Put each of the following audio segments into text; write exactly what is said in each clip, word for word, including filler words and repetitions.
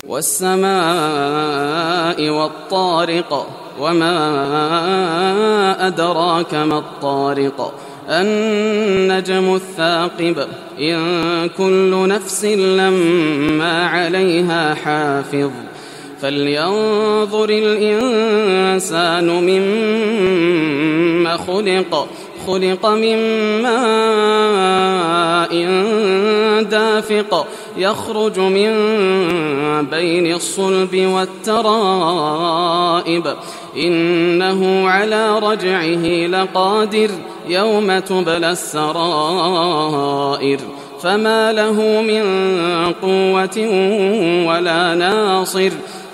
والسماء والطارق وما أدراك ما الطارق النجم الثاقب إن كل نفس لما عليها حافظ فلينظر الإنسان مما خلق خلق من ماء دافق يخرج من بين الصلب والترائب إنه على رجعه لقادر يوم تبلى السرائر فما له من قوة ولا ناصر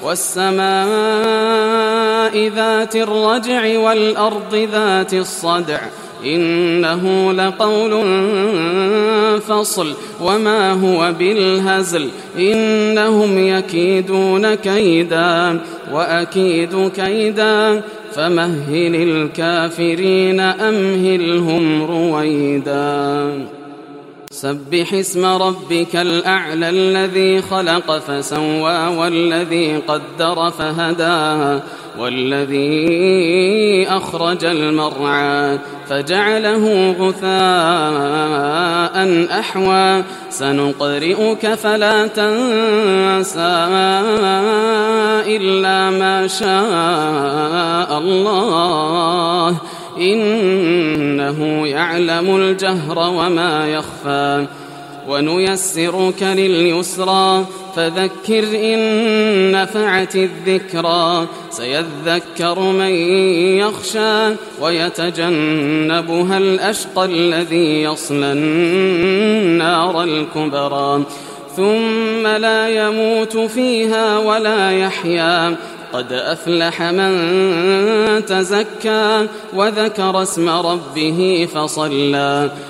والسماء ذات الرجع والأرض ذات الصدع إنه لقول فصل وما هو بالهزل إنهم يكيدون كيدا وأكيد كيدا فمهل الكافرين أمهلهم رويدا سبح اسم ربك الأعلى الذي خلق فسوى والذي قدر فهدى والذي أخرج المرعى فجعله غثاء أحوى سنقرئك فلا تنسى إلا ما شاء الله إنه يعلم الجهر وما يخفى ونيسرك لليسرى فذكر إن نفعت الذكرى سيذكر من يخشى ويتجنبها الأشقى الذي يصلى النار الكبرى ثم لا يموت فيها ولا يحيا قد أفلح من تزكى وذكر اسم ربه فصلى